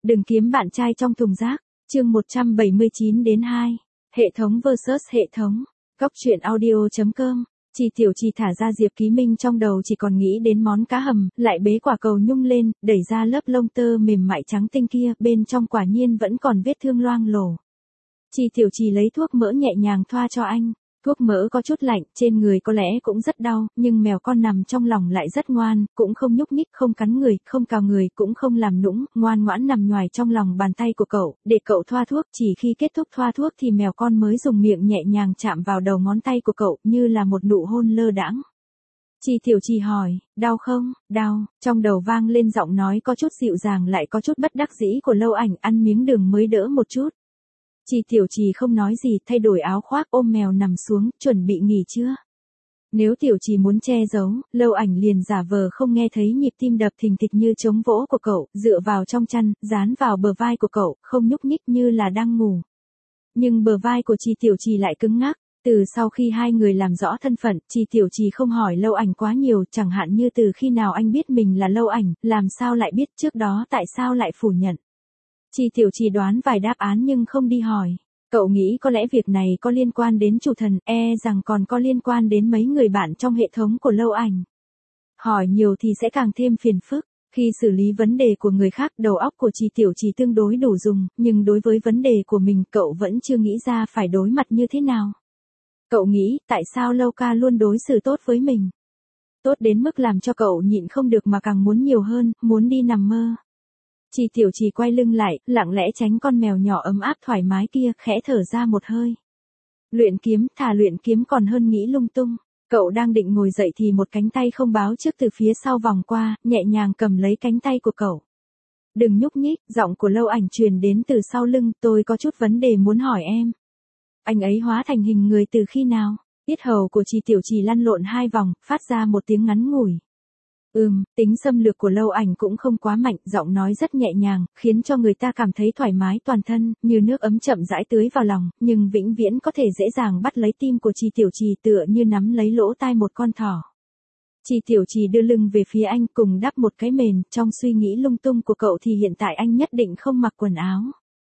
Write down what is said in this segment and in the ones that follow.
Đừng kiếm bạn trai trong thùng rác. Chương 179-2. Hệ thống vs hệ thống. Góc truyện audio.com. Chi Tiểu Chi thả ra Diệp Ký Minh trong đầu chỉ còn nghĩ đến món cá hầm, lại bế quả cầu nhung lên, đẩy ra lớp lông tơ mềm mại trắng tinh kia, bên trong quả nhiên vẫn còn vết thương loang lổ. Chi Tiểu Chi lấy thuốc mỡ nhẹ nhàng thoa cho anh. Thuốc mỡ có chút lạnh, trên người có lẽ cũng rất đau, nhưng mèo con nằm trong lòng lại rất ngoan, cũng không nhúc nhích, không cắn người, không cào người, cũng không làm nũng, ngoan ngoãn nằm nhoài trong lòng bàn tay của cậu, để cậu thoa thuốc. Chỉ khi kết thúc thoa thuốc thì mèo con mới dùng miệng nhẹ nhàng chạm vào đầu ngón tay của cậu, như là một nụ hôn lơ đãng. Chi Tiểu Chi hỏi, đau không? Đau. Trong đầu vang lên giọng nói có chút dịu dàng lại có chút bất đắc dĩ của Lâu Ảnh, ăn miếng đường mới đỡ một chút. Chi Tiểu Chi không nói gì, thay đổi áo khoác ôm mèo nằm xuống, chuẩn bị nghỉ trưa. Nếu Tiểu Chi muốn che giấu, Lâu Ảnh liền giả vờ không nghe thấy nhịp tim đập thình thịch như trống vỗ của cậu, dựa vào trong chăn, dán vào bờ vai của cậu, không nhúc nhích như là đang ngủ. Nhưng bờ vai của Chi Tiểu Chi lại cứng ngắc. Từ sau khi hai người làm rõ thân phận, Chi Tiểu Chi không hỏi Lâu Ảnh quá nhiều, chẳng hạn như từ khi nào anh biết mình là Lâu Ảnh, làm sao lại biết trước đó, tại sao lại phủ nhận. Chi Tiểu Chi đoán vài đáp án nhưng không đi hỏi. Cậu nghĩ có lẽ việc này có liên quan đến chủ thần, rằng còn có liên quan đến mấy người bạn trong hệ thống của Lâu Ảnh. Hỏi nhiều thì sẽ càng thêm phiền phức. Khi xử lý vấn đề của người khác, đầu óc của Chi Tiểu Chi tương đối đủ dùng, nhưng đối với vấn đề của mình cậu vẫn chưa nghĩ ra phải đối mặt như thế nào. Cậu nghĩ, tại sao Lâu ca luôn đối xử tốt với mình? Tốt đến mức làm cho cậu nhịn không được mà càng muốn nhiều hơn, muốn đi nằm mơ. Chi Tiểu Chi quay lưng lại, lặng lẽ tránh con mèo nhỏ ấm áp thoải mái kia, khẽ thở ra một hơi. Luyện kiếm, thà luyện kiếm còn hơn nghĩ lung tung. Cậu đang định ngồi dậy thì một cánh tay không báo trước từ phía sau vòng qua, nhẹ nhàng cầm lấy cánh tay của cậu. Đừng nhúc nhích, giọng của Lâu Ảnh truyền đến từ sau lưng, tôi có chút vấn đề muốn hỏi em. Anh ấy hóa thành hình người từ khi nào? Yết hầu của Chi Tiểu Chi lăn lộn hai vòng, phát ra một tiếng ngắn ngủi. Tính xâm lược của Lâu Ảnh cũng không quá mạnh, giọng nói rất nhẹ nhàng, khiến cho người ta cảm thấy thoải mái toàn thân, như nước ấm chậm rãi tưới vào lòng, nhưng vĩnh viễn có thể dễ dàng bắt lấy tim của Chi Tiểu Chi tựa như nắm lấy lỗ tai một con thỏ. Chi Tiểu Chi đưa lưng về phía anh cùng đắp một cái mền, trong suy nghĩ lung tung của cậu thì hiện tại anh nhất định không mặc quần áo.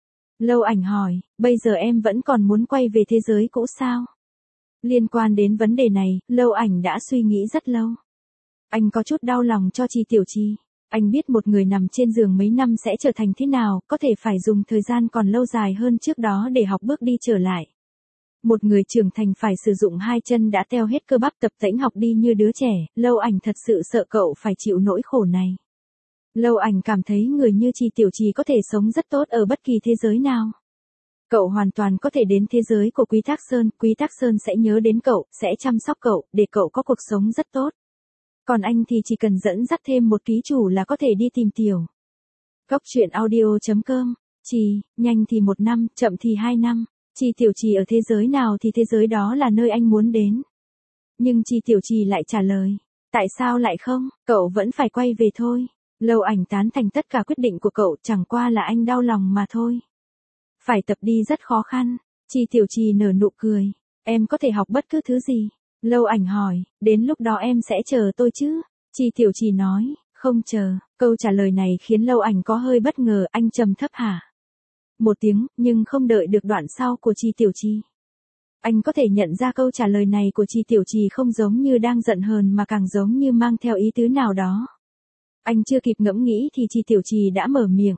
Lâu Ảnh hỏi, bây giờ em vẫn còn muốn quay về thế giới cũ sao? Liên quan đến vấn đề này, Lâu Ảnh đã suy nghĩ rất lâu. Anh có chút đau lòng cho Chi Tiểu Chi. Anh biết một người nằm trên giường mấy năm sẽ trở thành thế nào, có thể phải dùng thời gian còn lâu dài hơn trước đó để học bước đi trở lại. Một người trưởng thành phải sử dụng hai chân đã teo hết cơ bắp tập tễnh học đi như đứa trẻ, Lâu Ảnh thật sự sợ cậu phải chịu nỗi khổ này. Lâu Ảnh cảm thấy người như Chi Tiểu Chi có thể sống rất tốt ở bất kỳ thế giới nào. Cậu hoàn toàn có thể đến thế giới của Quý Thác Sơn sẽ nhớ đến cậu, sẽ chăm sóc cậu, để cậu có cuộc sống rất tốt. Còn anh thì chỉ cần dẫn dắt thêm một ký chủ là có thể đi tìm Tiểu. Góc truyện audio.com. Chi, nhanh thì 1 năm, chậm thì 2 năm. Chi Tiểu Chi ở thế giới nào thì thế giới đó là nơi anh muốn đến. Nhưng Chi Tiểu Chi lại trả lời. Tại sao lại không, cậu vẫn phải quay về thôi. Lâu Ảnh tán thành tất cả quyết định của cậu, chẳng qua là anh đau lòng mà thôi. Phải tập đi rất khó khăn. Chi Tiểu Chi nở nụ cười. Em có thể học bất cứ thứ gì. Lâu Ảnh hỏi, đến lúc đó em sẽ chờ tôi chứ? Chi Tiểu Chi nói, không chờ. Câu trả lời này khiến Lâu Ảnh có hơi bất ngờ, anh trầm thấp hả? Một tiếng, nhưng không đợi được đoạn sau của Chi Tiểu Chi. Anh có thể nhận ra câu trả lời này của Chi Tiểu Chi không giống như đang giận hờn mà càng giống như mang theo ý tứ nào đó. Anh chưa kịp ngẫm nghĩ thì Chi Tiểu Chi đã mở miệng.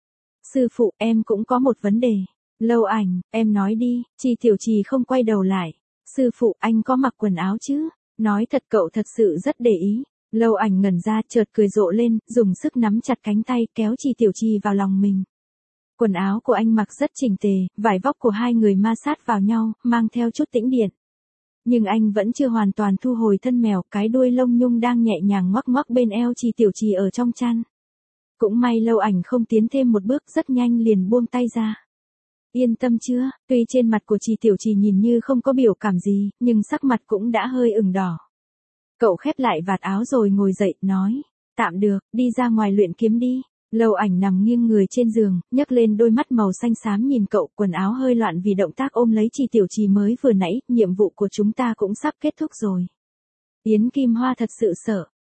Sư phụ, em cũng có một vấn đề. Lâu Ảnh, em nói đi. Chi Tiểu Chi không quay đầu lại. Sư phụ, anh có mặc quần áo chứ? Nói thật cậu thật sự rất để ý. Lâu Ảnh ngẩn ra, chợt cười rộ lên, dùng sức nắm chặt cánh tay, kéo Chi Tiểu Chi vào lòng mình. Quần áo của anh mặc rất chỉnh tề, vải vóc của hai người ma sát vào nhau, mang theo chút tĩnh điện. Nhưng anh vẫn chưa hoàn toàn thu hồi thân mèo, cái đuôi lông nhung đang nhẹ nhàng ngoắc ngoắc bên eo Chi Tiểu Chi ở trong chăn. Cũng may Lâu Ảnh không tiến thêm một bước, rất nhanh liền buông tay ra. Yên tâm chưa? Tuy trên mặt của Chi Tiểu Chi nhìn như không có biểu cảm gì, nhưng sắc mặt cũng đã hơi ửng đỏ. Cậu khép lại vạt áo rồi ngồi dậy, nói, tạm được, đi ra ngoài luyện kiếm đi. Lâu Ảnh nằm nghiêng người trên giường, nhấc lên đôi mắt màu xanh xám nhìn cậu, quần áo hơi loạn vì động tác ôm lấy Chi Tiểu Chi mới vừa nãy, nhiệm vụ của chúng ta cũng sắp kết thúc rồi. Yến Kim Hoa thật sự sợ.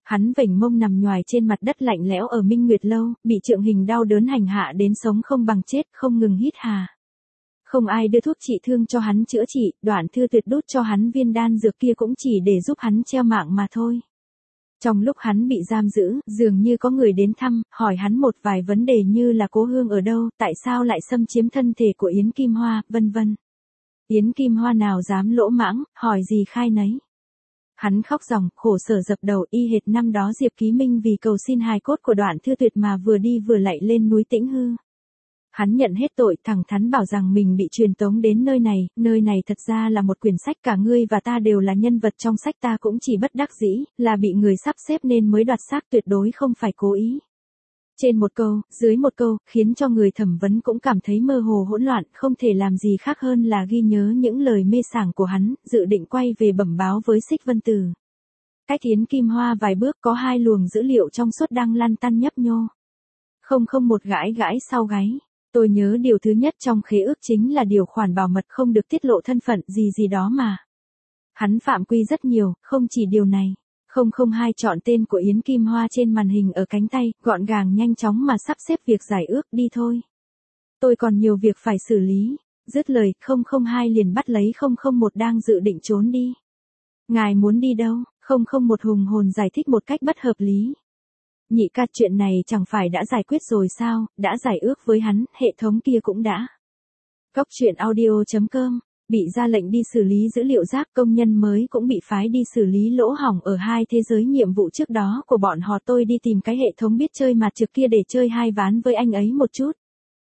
Hắn vểnh mông nằm nhoài trên mặt đất lạnh lẽo ở Minh Nguyệt Lâu, bị Trượng Hình đau đớn hành hạ đến sống không bằng chết, không ngừng hít hà. Không ai đưa thuốc trị thương cho hắn chữa trị, Đoạn Thư Tuyệt đút cho hắn viên đan dược kia cũng chỉ để giúp hắn treo mạng mà thôi. Trong lúc hắn bị giam giữ, dường như có người đến thăm, hỏi hắn một vài vấn đề như là Cố Hương ở đâu, tại sao lại xâm chiếm thân thể của Yến Kim Hoa, vân vân. Yến Kim Hoa nào dám lỗ mãng, hỏi gì khai nấy. Hắn khóc ròng, khổ sở dập đầu, y hệt năm đó Diệp Ký Minh vì cầu xin hài cốt của Đoạn Thư Tuyệt mà vừa đi vừa lạy lên núi Tĩnh Hư. Hắn nhận hết tội, thẳng thắn bảo rằng mình bị truyền tống đến nơi này thật ra là một quyển sách, cả ngươi và ta đều là nhân vật trong sách, ta cũng chỉ bất đắc dĩ, là bị người sắp xếp nên mới đoạt xác, tuyệt đối không phải cố ý. Trên một câu, dưới một câu, khiến cho người thẩm vấn cũng cảm thấy mơ hồ hỗn loạn, không thể làm gì khác hơn là ghi nhớ những lời mê sảng của hắn, dự định quay về bẩm báo với Xích Vân Tử. Cách Yến Kim Hoa vài bước có hai luồng dữ liệu trong suốt đang lăn tăn nhấp nhô. Không một gãi gãi sau gáy. Tôi nhớ điều thứ nhất trong khế ước chính là điều khoản bảo mật không được tiết lộ thân phận gì đó mà. Hắn phạm quy rất nhiều, không chỉ điều này. 002 chọn tên của Yến Kim Hoa trên màn hình ở cánh tay, gọn gàng nhanh chóng mà sắp xếp việc giải ước, đi thôi. Tôi còn nhiều việc phải xử lý. Dứt lời, 002 liền bắt lấy 001 đang dự định trốn đi. Ngài muốn đi đâu? 001 hùng hồn giải thích một cách bất hợp lý. Nhị ca, chuyện này chẳng phải đã giải quyết rồi sao, đã giải ước với hắn, hệ thống kia cũng đã. Góc truyện audio.com, bị ra lệnh đi xử lý dữ liệu rác, công nhân mới cũng bị phái đi xử lý lỗ hổng ở hai thế giới nhiệm vụ trước đó của bọn họ. Tôi đi tìm cái hệ thống biết chơi mặt trực kia để chơi hai ván với anh ấy một chút.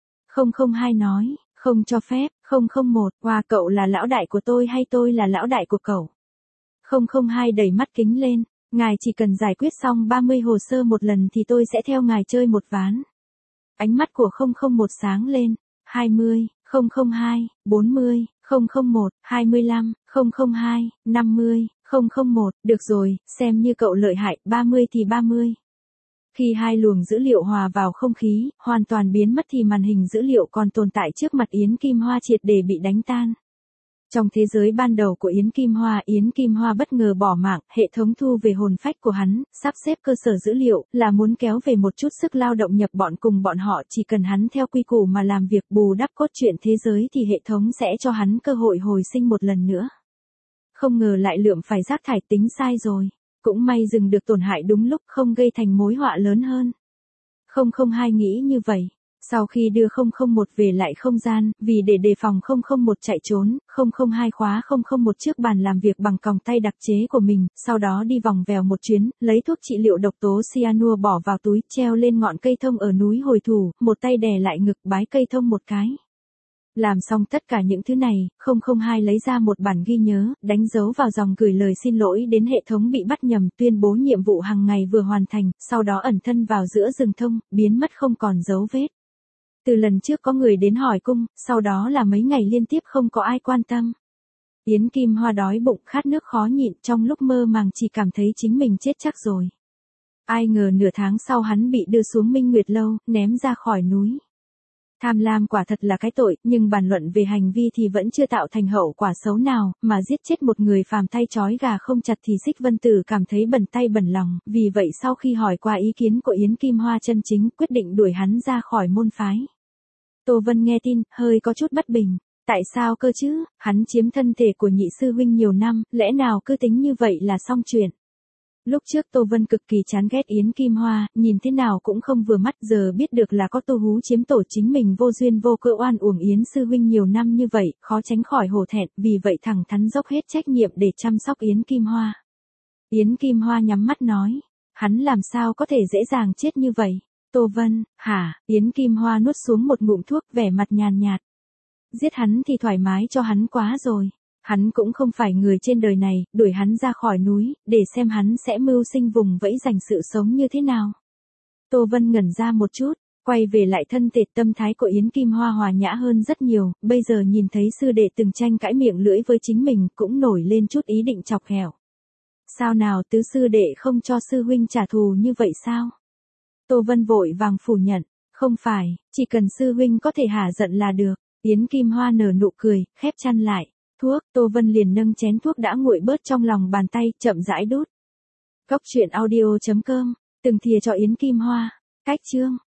002 nói, không cho phép. 001, qua cậu là lão đại của tôi hay tôi là lão đại của cậu? 002 đẩy mắt kính lên. Ngài chỉ cần giải quyết xong 30 hồ sơ một lần thì tôi sẽ theo ngài chơi một ván. Ánh mắt của 001 sáng lên. 20, 002, 40, 001, 25, 002, 50, 001, được rồi, xem như cậu lợi hại, 30 thì 30. Khi hai luồng dữ liệu hòa vào không khí, hoàn toàn biến mất thì màn hình dữ liệu còn tồn tại trước mặt Yến Kim Hoa triệt để bị đánh tan. Trong thế giới ban đầu của Yến Kim Hoa bất ngờ bỏ mạng, hệ thống thu về hồn phách của hắn, sắp xếp cơ sở dữ liệu, là muốn kéo về một chút sức lao động nhập bọn cùng bọn họ, chỉ cần hắn theo quy củ mà làm việc bù đắp cốt truyện thế giới thì hệ thống sẽ cho hắn cơ hội hồi sinh một lần nữa. Không ngờ lại lượm phải rác thải, tính sai rồi. Cũng may dừng được tổn hại đúng lúc, không gây thành mối họa lớn hơn. 002 nghĩ như vậy. Sau khi đưa 001 về lại không gian, vì để đề phòng 001 chạy trốn, 002 khóa 001 trước bàn làm việc bằng còng tay đặc chế của mình, sau đó đi vòng vèo một chuyến, lấy thuốc trị liệu độc tố cyanua bỏ vào túi, treo lên ngọn cây thông ở núi Hồi Thủ, một tay đè lại ngực, bái cây thông một cái. Làm xong tất cả những thứ này, 002 lấy ra một bản ghi nhớ, đánh dấu vào dòng gửi lời xin lỗi đến hệ thống bị bắt nhầm, tuyên bố nhiệm vụ hàng ngày vừa hoàn thành, sau đó ẩn thân vào giữa rừng thông, biến mất không còn dấu vết. Từ lần trước có người đến hỏi cung, sau đó là mấy ngày liên tiếp không có ai quan tâm. Yến Kim Hoa đói bụng khát nước khó nhịn, trong lúc mơ màng chỉ cảm thấy chính mình chết chắc rồi. Ai ngờ nửa tháng sau hắn bị đưa xuống Minh Nguyệt Lâu, ném ra khỏi núi. Tham lam quả thật là cái tội, nhưng bàn luận về hành vi thì vẫn chưa tạo thành hậu quả xấu nào, mà giết chết một người phàm tay trói gà không chặt thì Xích Vân Tử cảm thấy bẩn tay bẩn lòng, vì vậy sau khi hỏi qua ý kiến của Yến Kim Hoa chân chính, quyết định đuổi hắn ra khỏi môn phái. Tô Vân nghe tin, hơi có chút bất bình. Tại sao cơ chứ, hắn chiếm thân thể của nhị sư huynh nhiều năm, lẽ nào cứ tính như vậy là xong chuyện. Lúc trước Tô Vân cực kỳ chán ghét Yến Kim Hoa, nhìn thế nào cũng không vừa mắt, giờ biết được là có Tô Hú chiếm tổ chính mình vô duyên vô cớ oan uổng Yến sư huynh nhiều năm như vậy, khó tránh khỏi hổ thẹn, vì vậy thẳng thắn dốc hết trách nhiệm để chăm sóc Yến Kim Hoa. Yến Kim Hoa nhắm mắt nói, hắn làm sao có thể dễ dàng chết như vậy. Tô Vân, hả? Yến Kim Hoa nuốt xuống một ngụm thuốc, vẻ mặt nhàn nhạt. Giết hắn thì thoải mái cho hắn quá rồi. Hắn cũng không phải người trên đời này, đuổi hắn ra khỏi núi, để xem hắn sẽ mưu sinh vùng vẫy giành sự sống như thế nào. Tô Vân ngẩn ra một chút, quay về lại thân tệt, tâm thái của Yến Kim Hoa hòa nhã hơn rất nhiều, bây giờ nhìn thấy sư đệ từng tranh cãi miệng lưỡi với chính mình, cũng nổi lên chút ý định chọc ghẹo. Sao nào, tứ sư đệ không cho sư huynh trả thù như vậy sao? Tô Vân vội vàng phủ nhận, không phải, chỉ cần sư huynh có thể hả giận là được. Yến Kim Hoa nở nụ cười, khép chăn lại. Thuốc, Tô Vân liền nâng chén thuốc đã nguội bớt trong lòng bàn tay, chậm rãi đút. Cóc truyện audio.com, từng thìa cho Yến Kim Hoa. Cách chương.